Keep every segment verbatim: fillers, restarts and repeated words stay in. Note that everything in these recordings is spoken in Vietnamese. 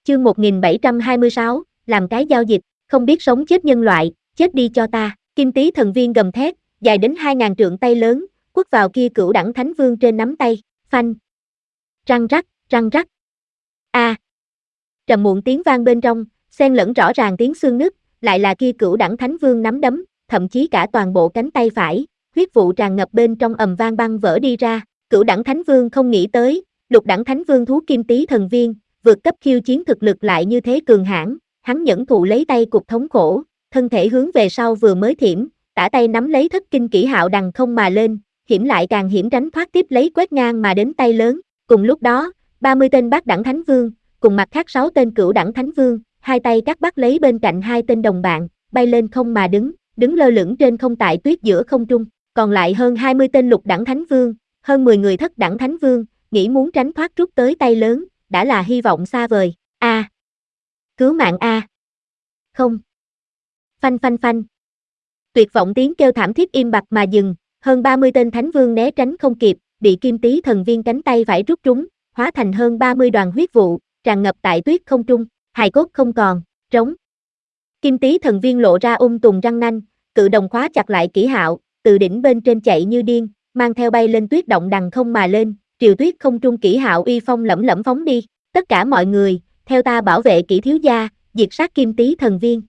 Chương một nghìn bảy trăm hai mươi sáu, làm cái giao dịch, không biết sống chết nhân loại, chết đi cho ta. Kim Tý thần viên gầm thét, dài đến hai ngàn trượng tay lớn, quất vào kia cửu đẳng thánh vương trên nắm tay, phanh. Răng rắc, răng rắc. A. À. Trầm muộn tiếng vang bên trong, xen lẫn rõ ràng tiếng xương nứt, lại là kia cửu đẳng thánh vương nắm đấm, thậm chí cả toàn bộ cánh tay phải, huyết vụ tràn ngập bên trong ầm vang băng vỡ đi ra. Cửu đẳng thánh vương không nghĩ tới, lục đẳng thánh vương thú Kim Tý thần viên, vượt cấp khiêu chiến thực lực lại như thế cường hãn, hắn nhẫn thụ lấy tay cục thống khổ, thân thể hướng về sau vừa mới thiểm, tả tay nắm lấy thất kinh kỹ hạo đằng không mà lên, hiểm lại càng hiểm tránh thoát tiếp lấy quét ngang mà đến tay lớn. Cùng lúc đó, ba mươi tên bát đẳng thánh vương, cùng mặt khác sáu tên cửu đẳng thánh vương, hai tay cắt bắt lấy bên cạnh hai tên đồng bạn, bay lên không mà đứng, đứng lơ lửng trên không tại tuyết giữa không trung. Còn lại hơn hai mươi tên lục đẳng thánh vương, hơn mười người thất đẳng thánh vương, nghĩ muốn tránh thoát rút tới tay lớn, đã là hy vọng xa vời. A. À. Cứu mạng A. Không. Phanh phanh phanh. Tuyệt vọng tiếng kêu thảm thiết im bặt mà dừng, hơn ba mươi tên thánh vương né tránh không kịp, bị Kim Tý thần viên cánh tay phải rút trúng, hóa thành hơn ba mươi đoàn huyết vụ, tràn ngập tại tuyết không trung, hài cốt không còn, trống. Kim Tý thần viên lộ ra ung tùng răng nanh, cự đồng khóa chặt lại kỹ hạo, từ đỉnh bên trên chạy như điên, mang theo bay lên tuyết động đằng không mà lên, triều tuyết không trung kỹ hạo uy phong lẫm lẫm phóng đi. Tất cả mọi người, theo ta bảo vệ kỹ thiếu gia, diệt sát Kim Tý thần viên.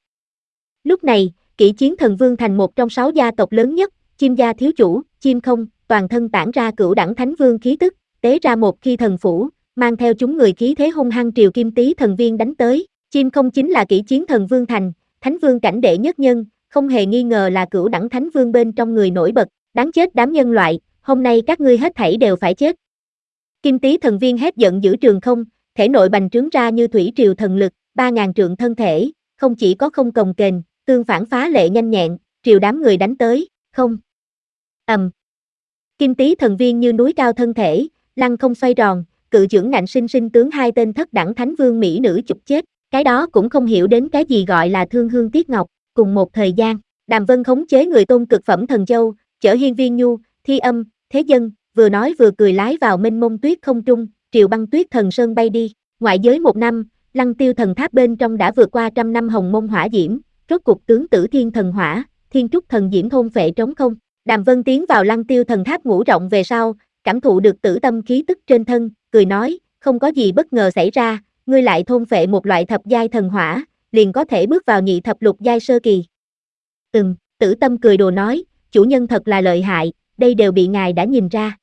Lúc này, kỹ chiến thần vương thành một trong sáu gia tộc lớn nhất, Chim gia thiếu chủ, Chim không, toàn thân tản ra cửu đẳng thánh vương khí tức, tế ra một khi thần phủ, mang theo chúng người khí thế hung hăng triều Kim Tý thần viên đánh tới. Chim không chính là kỹ chiến thần vương thành, thánh vương cảnh đệ nhất nhân, không hề nghi ngờ là cửu đẳng thánh vương bên trong người nổi bật, đáng chết đám nhân loại, hôm nay các ngươi hết thảy đều phải chết. Kim Tý thần viên hét giận giữ trường không, thể nội bành trướng ra như thủy triều thần lực, ba ngàn trượng thân thể, không chỉ có không cồng kềnh, tương phản phá lệ nhanh nhẹn, triều đám người đánh tới, không. Ầm. Um. Kim Tý thần viên như núi cao thân thể, lăng không xoay tròn, cự chưởng ngạnh sinh sinh tướng hai tên thất đẳng thánh vương mỹ nữ chụp chết, cái đó cũng không hiểu đến cái gì gọi là thương hương tiếc ngọc. Cùng một thời gian, Đàm Vân khống chế người tôn cực phẩm thần châu, chở Hiên Viên Nhu, Thi Âm, Thế Dân, vừa nói vừa cười lái vào mênh mông tuyết không trung, triều băng tuyết thần sơn bay đi. Ngoại giới một năm, Lăng Tiêu thần tháp bên trong đã vượt qua trăm năm hồng mông hỏa diễm, rốt cục tướng tử thiên thần hỏa, thiên trúc thần diễm thôn phệ trống không. Đàm Vân tiến vào Lăng Tiêu thần tháp ngũ rộng về sau, cảm thụ được tử tâm khí tức trên thân, cười nói, không có gì bất ngờ xảy ra, ngươi lại thôn phệ một loại thập giai thần hỏa, liền có thể bước vào nhị thập lục giai sơ kỳ. Ừm, tử tâm cười đùa nói, chủ nhân thật là lợi hại, đây đều bị ngài đã nhìn ra.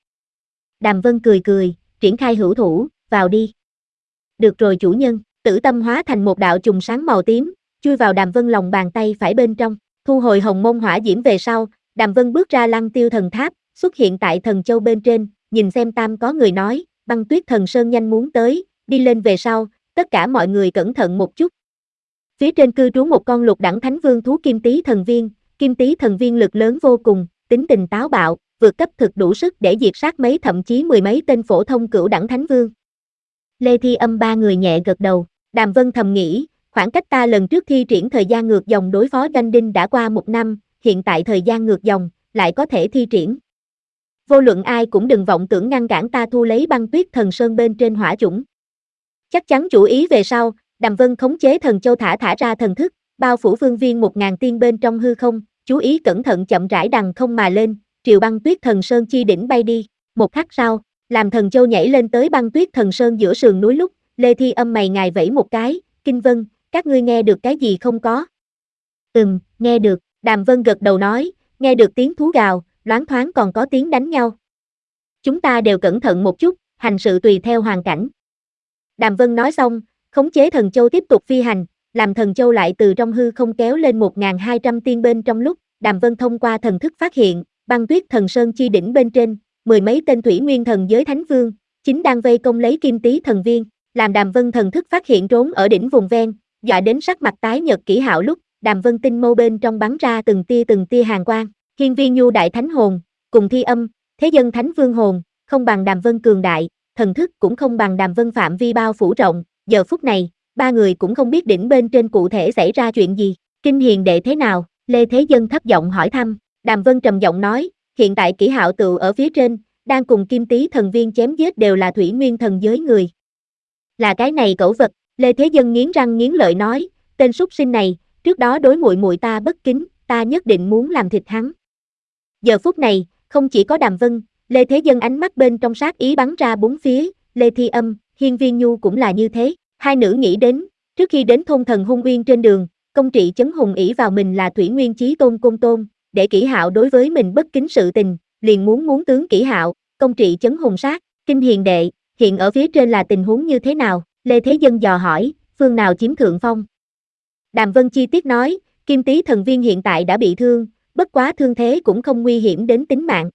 Đàm Vân cười cười, triển khai hữu thủ, vào đi. Được rồi chủ nhân, tử tâm hóa thành một đạo chùm sáng màu tím, chui vào Đàm Vân lòng bàn tay phải bên trong, thu hồi hồng mông hỏa diễm về sau, Đàm Vân bước ra Lăng Tiêu thần tháp, xuất hiện tại thần châu bên trên, nhìn xem tam có người nói, băng tuyết thần sơn nhanh muốn tới, đi lên về sau, tất cả mọi người cẩn thận một chút. Phía trên cư trú một con lục đẳng thánh vương thú Kim Tý thần viên, Kim Tý thần viên lực lớn vô cùng, tính tình táo bạo, vượt cấp thực đủ sức để diệt sát mấy thậm chí mười mấy tên phổ thông cửu đẳng thánh vương. Lê Thi Âm ba người nhẹ gật đầu, Đàm Vân thầm nghĩ, khoảng cách ta lần trước thi triển thời gian ngược dòng đối phó Doanh Đinh đã qua một năm, hiện tại thời gian ngược dòng, lại có thể thi triển. Vô luận ai cũng đừng vọng tưởng ngăn cản ta thu lấy băng tuyết thần sơn bên trên hỏa chủng. Chắc chắn chủ ý về sau, Đàm Vân khống chế thần châu thả thả ra thần thức, bao phủ phương viên một ngàn tiên bên trong hư không, chú ý cẩn thận chậm rãi đằng không mà lên, triều băng tuyết thần sơn chi đỉnh bay đi. Một khắc sau, làm thần châu nhảy lên tới băng tuyết thần sơn giữa sườn núi lúc, Lê Thi Âm mày ngài vẫy một cái, Kinh Vân, các ngươi nghe được cái gì không có? Ừm, nghe được, Đàm Vân gật đầu nói, nghe được tiếng thú gào, loáng thoáng còn có tiếng đánh nhau. Chúng ta đều cẩn thận một chút, hành sự tùy theo hoàn cảnh. Đàm Vân nói xong, khống chế thần châu tiếp tục phi hành, làm thần châu lại từ trong hư không kéo lên một nghìn hai trăm tiên bên trong lúc, Đàm Vân thông qua thần thức phát hiện, băng tuyết thần sơn chi đỉnh bên trên, mười mấy tên thủy nguyên thần giới thánh vương, chính đang vây công lấy Kim Tý thần viên, làm Đàm Vân thần thức phát hiện trốn ở đỉnh vùng ven, dọa đến sắc mặt tái nhợt kỹ hạo lúc, Đàm Vân tinh mâu bên trong bắn ra từng tia từng tia hàn quang, Hiên Viên Nhu đại thánh hồn, cùng Thi Âm, Thế Dân thánh vương hồn, không bằng Đàm Vân cường đại, thần thức cũng không bằng Đàm Vân phạm vi bao phủ rộng, giờ phút này, ba người cũng không biết đỉnh bên trên cụ thể xảy ra chuyện gì. Kinh Hiền đệ thế nào? Lê Thế Dân thấp giọng hỏi thăm. Đàm Vân trầm giọng nói, hiện tại kỹ hạo tựu ở phía trên, đang cùng Kim Tý thần viên chém giết đều là thủy nguyên thần giới người. Là cái này cẩu vật, Lê Thế Dân nghiến răng nghiến lợi nói, tên súc sinh này, trước đó đối muội muội ta bất kính, ta nhất định muốn làm thịt hắn. Giờ phút này, không chỉ có Đàm Vân, Lê Thế Dân ánh mắt bên trong sát ý bắn ra bốn phía, Lê Thi Âm, Hiên Viên Nhu cũng là như thế. Hai nữ nghĩ đến, trước khi đến thôn thần hung uyên trên đường, công trị chấn hùng ỷ vào mình là Thủy Nguyên Chí Tôn Côn Tôn, để Kỷ Hạo đối với mình bất kính sự tình, liền muốn muốn tướng Kỷ Hạo, công trị chấn hùng sát, Kinh Hiền đệ, hiện ở phía trên là tình huống như thế nào? Lê Thế Dân dò hỏi, phương nào chiếm thượng phong? Đàm Vân chi tiết nói, Kim Tý thần viên hiện tại đã bị thương, bất quá thương thế cũng không nguy hiểm đến tính mạng.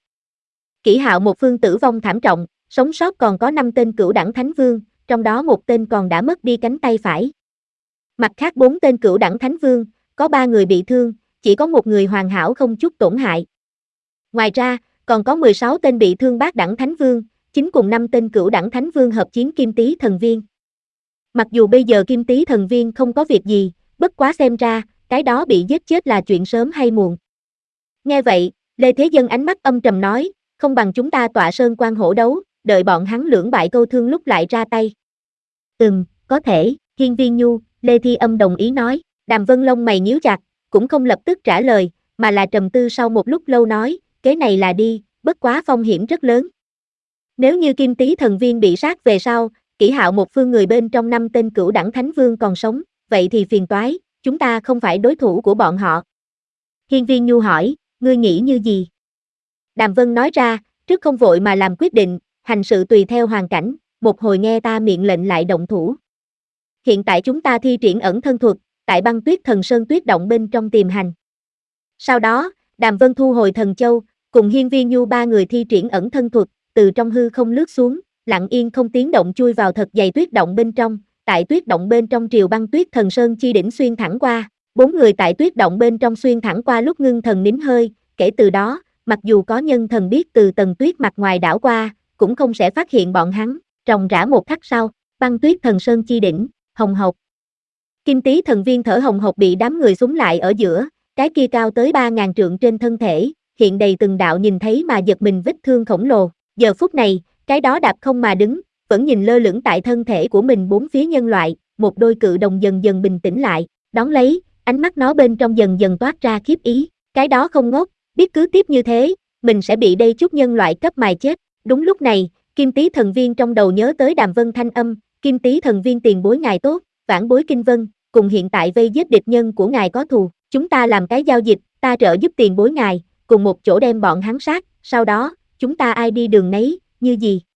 Kỷ Hạo một phương tử vong thảm trọng, sống sót còn có năm tên cửu đẳng thánh vương, trong đó một tên còn đã mất đi cánh tay phải. Mặt khác bốn tên cửu đẳng thánh vương, có ba người bị thương, chỉ có một người hoàn hảo không chút tổn hại. Ngoài ra, còn có mười sáu tên bị thương bát đẳng thánh vương, chính cùng năm tên cửu đẳng thánh vương hợp chiến Kim Tý thần viên. Mặc dù bây giờ Kim Tý thần viên không có việc gì, bất quá xem ra, cái đó bị giết chết là chuyện sớm hay muộn. Nghe vậy, Lê Thế Dân ánh mắt âm trầm nói, không bằng chúng ta tọa sơn quan hổ đấu, đợi bọn hắn lưỡng bại câu thương lúc lại ra tay. Ừm, có thể, Hiên Viên Nhu, Lê Thi Âm đồng ý nói, Đàm Vân lông mày nhíu chặt, cũng không lập tức trả lời, mà là trầm tư sau một lúc lâu nói, kế này là đi, bất quá phong hiểm rất lớn. Nếu như Kim Tý thần viên bị sát về sau, Kỷ Hạo một phương người bên trong năm tên cửu đẳng thánh vương còn sống, vậy thì phiền toái, chúng ta không phải đối thủ của bọn họ. Hiên Viên Nhu hỏi, ngươi nghĩ như gì? Đàm Vân nói ra, trước không vội mà làm quyết định, hành sự tùy theo hoàn cảnh, một hồi nghe ta miệng lệnh lại động thủ. Hiện tại chúng ta thi triển ẩn thân thuật, tại băng tuyết thần sơn tuyết động bên trong tìm hành. Sau đó, Đàm Vân thu hồi thần châu, cùng Hiên Viên Nhu ba người thi triển ẩn thân thuật, từ trong hư không lướt xuống, lặng yên không tiếng động chui vào thật dày tuyết động bên trong, tại tuyết động bên trong triều băng tuyết thần sơn chi đỉnh xuyên thẳng qua, bốn người tại tuyết động bên trong xuyên thẳng qua lúc ngưng thần nín hơi, kể từ đó, mặc dù có nhân thần biết từ tầng tuyết mặt ngoài đảo qua, cũng không sẽ phát hiện bọn hắn, ròng rã một khắc sau, băng tuyết thần sơn chi đỉnh, hồng hộc. Kim Tý thần viên thở hồng hộc bị đám người súng lại ở giữa, cái kia cao tới ba ngàn trượng trên thân thể, hiện đầy từng đạo nhìn thấy mà giật mình vết thương khổng lồ, giờ phút này, cái đó đạp không mà đứng, vẫn nhìn lơ lửng tại thân thể của mình bốn phía nhân loại, một đôi cự đồng dần dần bình tĩnh lại, đón lấy, ánh mắt nó bên trong dần dần toát ra khiếp ý, cái đó không ngốc, biết cứ tiếp như thế, mình sẽ bị đây chút nhân loại cấp mài chết. Đúng lúc này, Kim Tý thần viên trong đầu nhớ tới Đàm Vân thanh âm, Kim Tý thần viên tiền bối ngài tốt, vãn bối Kinh Vân, cùng hiện tại vây giết địch nhân của ngài có thù, chúng ta làm cái giao dịch, ta trợ giúp tiền bối ngài, cùng một chỗ đem bọn hắn sát, sau đó, chúng ta ai đi đường nấy, như gì?